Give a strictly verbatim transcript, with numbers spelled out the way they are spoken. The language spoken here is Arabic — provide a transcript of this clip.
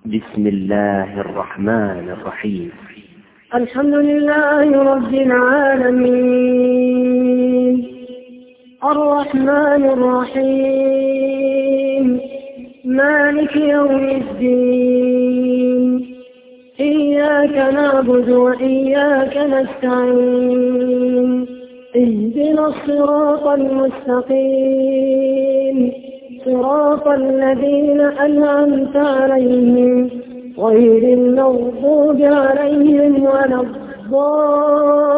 بسم الله الرحمن الرحيم. الحمد لله رب العالمين الرحمن الرحيم مالك يوم الدين إياك نعبد وإياك نستعين اهدنا الصراط المستقيم صراط الذين أنعمت عليهم غير المغضوب عليهم ولا الضالين.